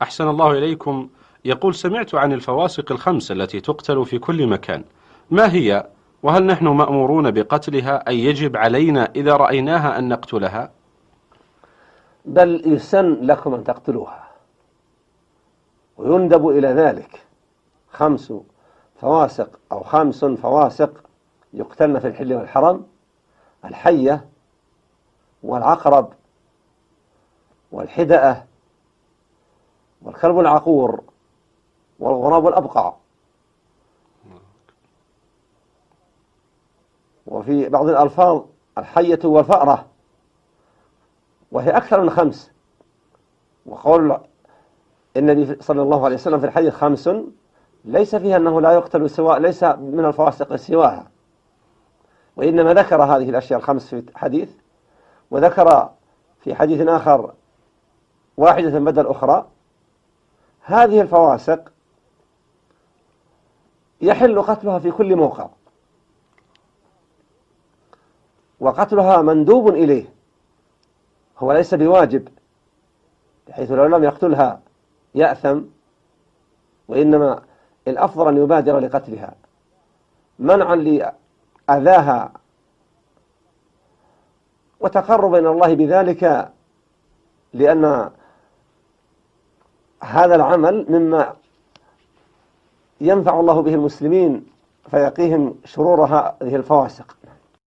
أحسن الله إليكم. يقول: سمعت عن الفواسق الخمس التي تقتل في كل مكان، ما هي؟ وهل نحن مأمورون بقتلها أي يجب علينا إذا رأيناها أن نقتلها؟ بل يسن لكم أن تقتلوها، ويندب إلى ذلك. 5 فواسق أو 5 فواسق يقتلن في الحل والحرم: الحية والعقرب والحدأة والكلب العقور والغراب الأبقع. وفي بعض الألفاظ الحية والفأرة، وهي أكثر من 5. وقول النبي صلى الله عليه وسلم في الحديث: 5 ليس فيها أنه لا يقتل سواء، ليس من الفواسق سواها، وإنما ذكر هذه الأشياء ال5 في حديث، وذكر في حديث آخر واحدة بدل أخرى. هذه الفواسق يحل قتلها في كل موقع، وقتلها مندوب إليه، هو ليس بواجب، بحيث لو لم يقتلها يأثم، وإنما الأفضل أن يبادر لقتلها منعا لأذاها وتقربا إلى الله بذلك، لأن هذا العمل مما ينفع الله به المسلمين فيقيهم شرور هذه الفواسق.